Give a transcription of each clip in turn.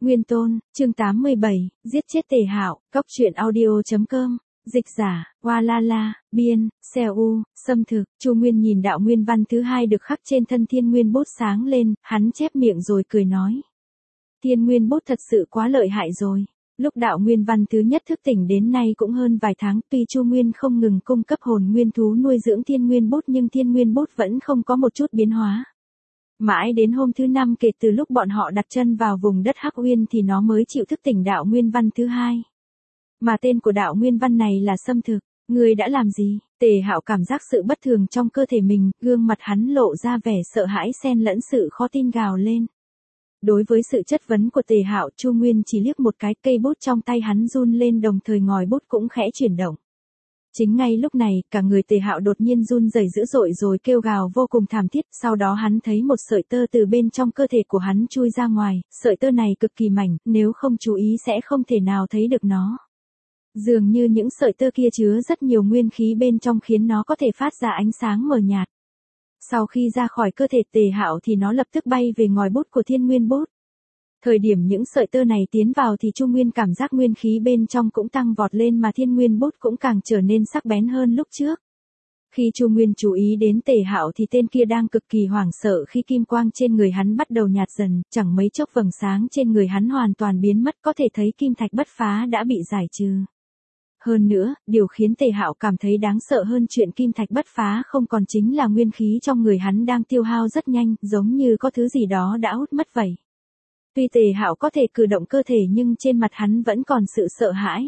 Nguyên Tôn, chương 87, giết chết Tề Hạo, Cóc truyện audio.com, dịch giả, Hoa La La, biên, Seo U, xâm thực. Chu Nguyên nhìn đạo nguyên văn thứ hai được khắc trên thân thiên nguyên bốt sáng lên, hắn chép miệng rồi cười nói. Thiên nguyên bốt thật sự quá lợi hại rồi. Lúc đạo nguyên văn thứ nhất thức tỉnh đến nay cũng hơn vài tháng, tuy Chu Nguyên không ngừng cung cấp hồn nguyên thú nuôi dưỡng thiên nguyên bốt nhưng thiên nguyên bốt vẫn không có một chút biến hóa. Mãi đến hôm thứ 5 kể từ lúc bọn họ đặt chân vào vùng đất Hắc Uyên thì nó mới chịu thức tỉnh đạo nguyên văn thứ hai. Mà tên của đạo nguyên văn này là xâm thực. Ngươi đã làm gì? Tề Hạo cảm giác sự bất thường trong cơ thể mình, gương mặt hắn lộ ra vẻ sợ hãi xen lẫn sự khó tin gào lên. Đối với sự chất vấn của Tề Hạo, Chu Nguyên chỉ liếc một cái, cây bút trong tay hắn run lên đồng thời ngòi bút cũng khẽ chuyển động. Chính ngay lúc này, cả người Tề Hạo đột nhiên run rẩy dữ dội rồi kêu gào vô cùng thảm thiết, sau đó hắn thấy một sợi tơ từ bên trong cơ thể của hắn chui ra ngoài, sợi tơ này cực kỳ mảnh, nếu không chú ý sẽ không thể nào thấy được nó. Dường như những sợi tơ kia chứa rất nhiều nguyên khí bên trong khiến nó có thể phát ra ánh sáng mờ nhạt. Sau khi ra khỏi cơ thể Tề Hạo thì nó lập tức bay về ngòi bút của thiên nguyên bút. Thời điểm những sợi tơ này tiến vào thì Chu Nguyên cảm giác nguyên khí bên trong cũng tăng vọt lên mà thiên nguyên bút cũng càng trở nên sắc bén hơn lúc trước. Khi Chu Nguyên chú ý đến Tề Hạo thì tên kia đang cực kỳ hoảng sợ khi kim quang trên người hắn bắt đầu nhạt dần, chẳng mấy chốc vầng sáng trên người hắn hoàn toàn biến mất, có thể thấy kim thạch bất phá đã bị giải trừ. Hơn nữa, điều khiến Tề Hạo cảm thấy đáng sợ hơn chuyện kim thạch bất phá không còn chính là nguyên khí trong người hắn đang tiêu hao rất nhanh, giống như có thứ gì đó đã hút mất vậy. Tuy Tề Hạo có thể cử động cơ thể nhưng trên mặt hắn vẫn còn sự sợ hãi.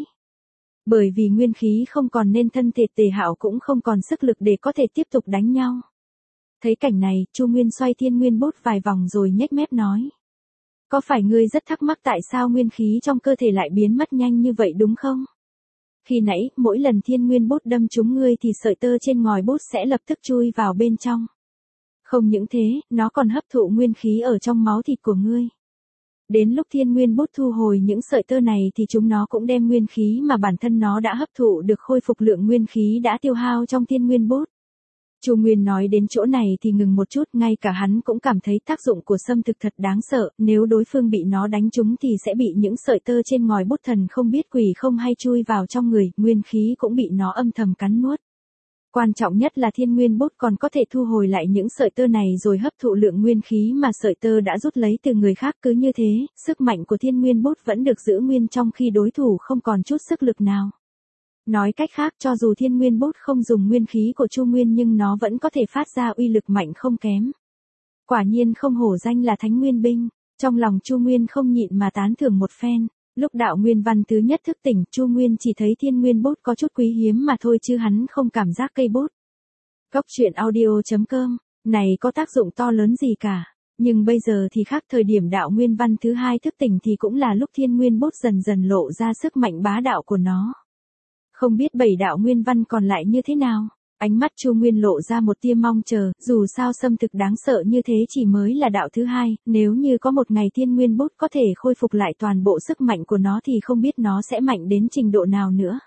Bởi vì nguyên khí không còn nên thân thể Tề Hạo cũng không còn sức lực để có thể tiếp tục đánh nhau. Thấy cảnh này, Chu Nguyên xoay thiên nguyên bút vài vòng rồi nhếch mép nói. Có phải ngươi rất thắc mắc tại sao nguyên khí trong cơ thể lại biến mất nhanh như vậy đúng không? Khi nãy, mỗi lần thiên nguyên bút đâm trúng ngươi thì sợi tơ trên ngòi bút sẽ lập tức chui vào bên trong. Không những thế, nó còn hấp thụ nguyên khí ở trong máu thịt của ngươi. Đến lúc thiên nguyên bút thu hồi những sợi tơ này thì chúng nó cũng đem nguyên khí mà bản thân nó đã hấp thụ được khôi phục lượng nguyên khí đã tiêu hao trong thiên nguyên bút. Chu Nguyên nói đến chỗ này thì ngừng một chút, ngay cả hắn cũng cảm thấy tác dụng của xâm thực thật đáng sợ, nếu đối phương bị nó đánh trúng thì sẽ bị những sợi tơ trên ngòi bút thần không biết quỷ không hay chui vào trong người, nguyên khí cũng bị nó âm thầm cắn nuốt. Quan trọng nhất là thiên nguyên bút còn có thể thu hồi lại những sợi tơ này rồi hấp thụ lượng nguyên khí mà sợi tơ đã rút lấy từ người khác, cứ như thế, sức mạnh của thiên nguyên bút vẫn được giữ nguyên trong khi đối thủ không còn chút sức lực nào. Nói cách khác, cho dù thiên nguyên bút không dùng nguyên khí của Chu Nguyên nhưng nó vẫn có thể phát ra uy lực mạnh không kém. Quả nhiên không hổ danh là thánh nguyên binh, trong lòng Chu Nguyên không nhịn mà tán thưởng một phen. Lúc đạo nguyên văn thứ nhất thức tỉnh, Chu Nguyên chỉ thấy thiên nguyên bút có chút quý hiếm mà thôi chứ hắn không cảm giác cây bút. Cóc truyện audio.com, này có tác dụng to lớn gì cả. Nhưng bây giờ thì khác, thời điểm đạo nguyên văn thứ hai thức tỉnh thì cũng là lúc thiên nguyên bút dần dần lộ ra sức mạnh bá đạo của nó. Không biết 7 đạo nguyên văn còn lại như thế nào? Ánh mắt Chu Nguyên lộ ra một tia mong chờ, dù sao xâm thực đáng sợ như thế chỉ mới là đạo thứ hai, nếu như có một ngày thiên nguyên bút có thể khôi phục lại toàn bộ sức mạnh của nó thì không biết nó sẽ mạnh đến trình độ nào nữa.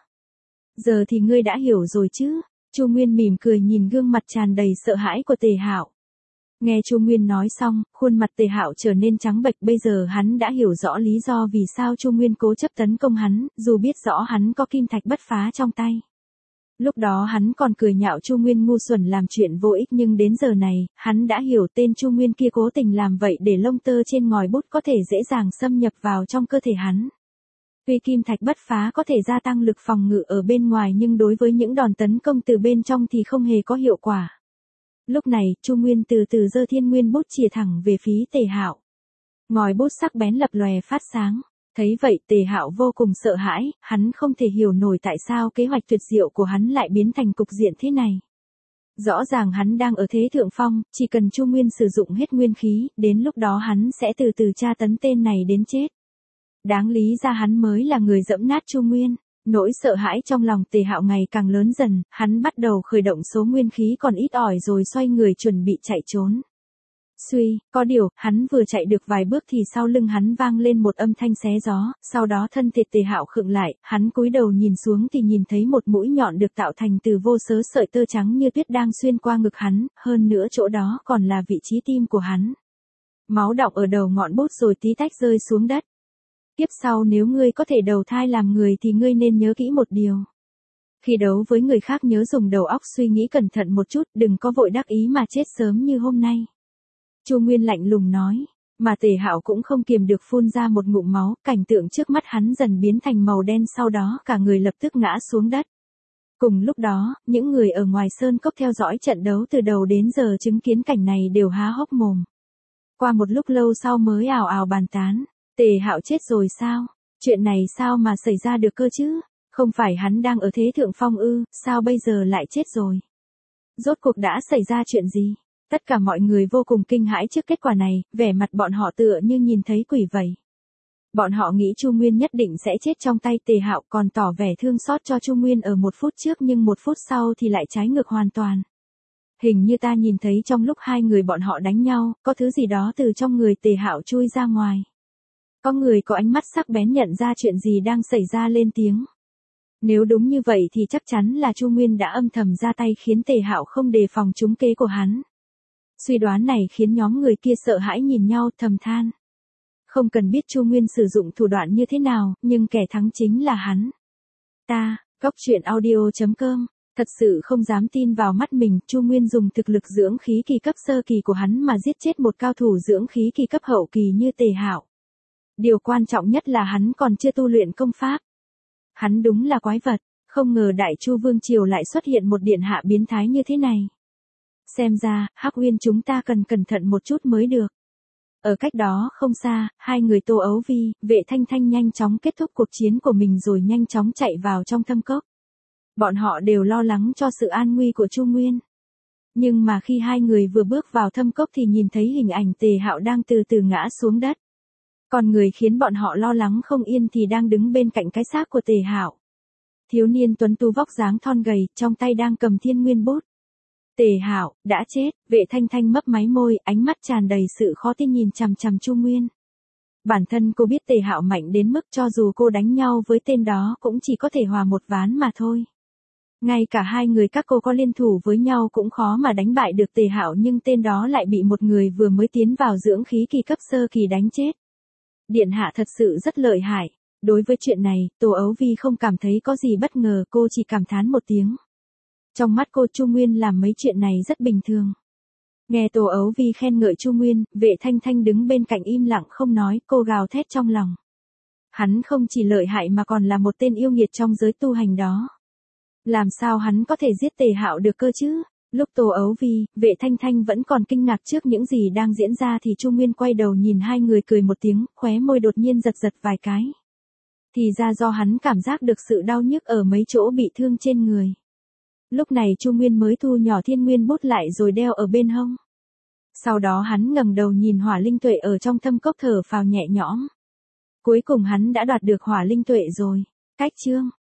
Giờ thì ngươi đã hiểu rồi chứ? Chu Nguyên mỉm cười nhìn gương mặt tràn đầy sợ hãi của Tề Hạo. Nghe Chu Nguyên nói xong, khuôn mặt Tề Hạo trở nên trắng bệch, bây giờ hắn đã hiểu rõ lý do vì sao Chu Nguyên cố chấp tấn công hắn, dù biết rõ hắn có kim thạch bất phá trong tay. Lúc đó hắn còn cười nhạo Chu Nguyên ngu xuẩn làm chuyện vô ích nhưng đến giờ này, hắn đã hiểu tên Chu Nguyên kia cố tình làm vậy để lông tơ trên ngòi bút có thể dễ dàng xâm nhập vào trong cơ thể hắn. Tuy kim thạch bất phá có thể gia tăng lực phòng ngự ở bên ngoài nhưng đối với những đòn tấn công từ bên trong thì không hề có hiệu quả. Lúc này, Chu Nguyên từ từ giơ thiên nguyên bút chìa thẳng về phía Tề Hạo. Ngòi bút sắc bén lập lòe phát sáng. Thấy vậy Tề Hạo vô cùng sợ hãi, hắn không thể hiểu nổi tại sao kế hoạch tuyệt diệu của hắn lại biến thành cục diện thế này. Rõ ràng hắn đang ở thế thượng phong, chỉ cần Chu Nguyên sử dụng hết nguyên khí, đến lúc đó hắn sẽ từ từ tra tấn tên này đến chết. Đáng lý ra hắn mới là người giẫm nát Chu Nguyên. Nỗi sợ hãi trong lòng Tề Hạo ngày càng lớn dần, hắn bắt đầu khởi động số nguyên khí còn ít ỏi rồi xoay người chuẩn bị chạy trốn. Suy, có điều, hắn vừa chạy được vài bước thì sau lưng hắn vang lên một âm thanh xé gió, sau đó thân thể Tề Hạo khựng lại, hắn cúi đầu nhìn xuống thì nhìn thấy một mũi nhọn được tạo thành từ vô số sợi tơ trắng như tuyết đang xuyên qua ngực hắn, hơn nữa chỗ đó còn là vị trí tim của hắn. Máu đọng ở đầu ngọn bút rồi tí tách rơi xuống đất. Kiếp sau nếu ngươi có thể đầu thai làm người thì ngươi nên nhớ kỹ một điều. Khi đấu với người khác nhớ dùng đầu óc suy nghĩ cẩn thận một chút, đừng có vội đắc ý mà chết sớm như hôm nay. Chu Nguyên lạnh lùng nói, mà Tề Hạo cũng không kiềm được phun ra một ngụm máu, cảnh tượng trước mắt hắn dần biến thành màu đen, sau đó cả người lập tức ngã xuống đất. Cùng lúc đó, những người ở ngoài sơn cốc theo dõi trận đấu từ đầu đến giờ chứng kiến cảnh này đều há hốc mồm. Qua một lúc lâu sau mới ào ào bàn tán, Tề Hạo chết rồi sao? Chuyện này sao mà xảy ra được cơ chứ? Không phải hắn đang ở thế thượng phong ư, sao bây giờ lại chết rồi? Rốt cuộc đã xảy ra chuyện gì? Tất cả mọi người vô cùng kinh hãi trước kết quả này, vẻ mặt bọn họ tựa như nhìn thấy quỷ vậy. Bọn họ nghĩ Chu Nguyên nhất định sẽ chết trong tay Tề Hạo, còn tỏ vẻ thương xót cho Chu Nguyên ở 1 phút trước, nhưng 1 phút sau thì lại trái ngược hoàn toàn. Hình như ta nhìn thấy trong lúc hai người bọn họ đánh nhau, có thứ gì đó từ trong người Tề Hạo chui ra ngoài. Có người có ánh mắt sắc bén nhận ra chuyện gì đang xảy ra lên tiếng. Nếu đúng như vậy thì chắc chắn là Chu Nguyên đã âm thầm ra tay khiến Tề Hạo không đề phòng trúng kế của hắn. Suy đoán này khiến nhóm người kia sợ hãi nhìn nhau thầm than. Không cần biết Chu Nguyên sử dụng thủ đoạn như thế nào, nhưng kẻ thắng chính là hắn. Góc truyện audio.com, thật sự không dám tin vào mắt mình, Chu Nguyên dùng thực lực dưỡng khí kỳ cấp sơ kỳ của hắn mà giết chết một cao thủ dưỡng khí kỳ cấp hậu kỳ như Tề Hạo. Điều quan trọng nhất là hắn còn chưa tu luyện công pháp. Hắn đúng là quái vật, không ngờ Đại Chu Vương Triều lại xuất hiện một điện hạ biến thái như thế này. Xem ra, Hắc Uyên chúng ta cần cẩn thận một chút mới được. Ở cách đó không xa, hai người Tô Ấu Vi, Vệ Thanh Thanh nhanh chóng kết thúc cuộc chiến của mình rồi nhanh chóng chạy vào trong thâm cốc. Bọn họ đều lo lắng cho sự an nguy của Chu Nguyên. Nhưng mà khi hai người vừa bước vào thâm cốc thì nhìn thấy hình ảnh Tề Hạo đang từ từ ngã xuống đất. Còn người khiến bọn họ lo lắng không yên thì đang đứng bên cạnh cái xác của Tề Hạo. Thiếu niên tuấn tú vóc dáng thon gầy, trong tay đang cầm thiên nguyên bút. Tề Hạo đã chết, Vệ Thanh Thanh mấp máy môi, ánh mắt tràn đầy sự khó tin nhìn chằm chằm Chu Nguyên. Bản thân cô biết Tề Hạo mạnh đến mức cho dù cô đánh nhau với tên đó cũng chỉ có thể hòa một ván mà thôi. Ngay cả hai người các cô có liên thủ với nhau cũng khó mà đánh bại được Tề Hạo, nhưng tên đó lại bị một người vừa mới tiến vào dưỡng khí kỳ cấp sơ kỳ đánh chết. Điện hạ thật sự rất lợi hại. Đối với chuyện này, Tô Ấu Vi không cảm thấy có gì bất ngờ, cô chỉ cảm thán một tiếng. Trong mắt cô Chu Nguyên làm mấy chuyện này rất bình thường. Nghe Tô Ấu Vi khen ngợi Chu Nguyên, Vệ Thanh Thanh đứng bên cạnh im lặng không nói, cô gào thét trong lòng. Hắn không chỉ lợi hại mà còn là một tên yêu nghiệt trong giới tu hành đó. Làm sao hắn có thể giết Tề Hạo được cơ chứ? Lúc Tô Ấu Vi, Vệ Thanh Thanh vẫn còn kinh ngạc trước những gì đang diễn ra thì Chu Nguyên quay đầu nhìn hai người cười một tiếng, khóe môi đột nhiên giật giật vài cái. Thì ra do hắn cảm giác được sự đau nhức ở mấy chỗ bị thương trên người. Lúc này Chu Nguyên mới thu nhỏ thiên nguyên bút lại rồi đeo ở bên hông. Sau đó hắn ngẩng đầu nhìn hỏa linh tuệ ở trong thâm cốc thở phào nhẹ nhõm. Cuối cùng hắn đã đoạt được hỏa linh tuệ rồi. Cách chương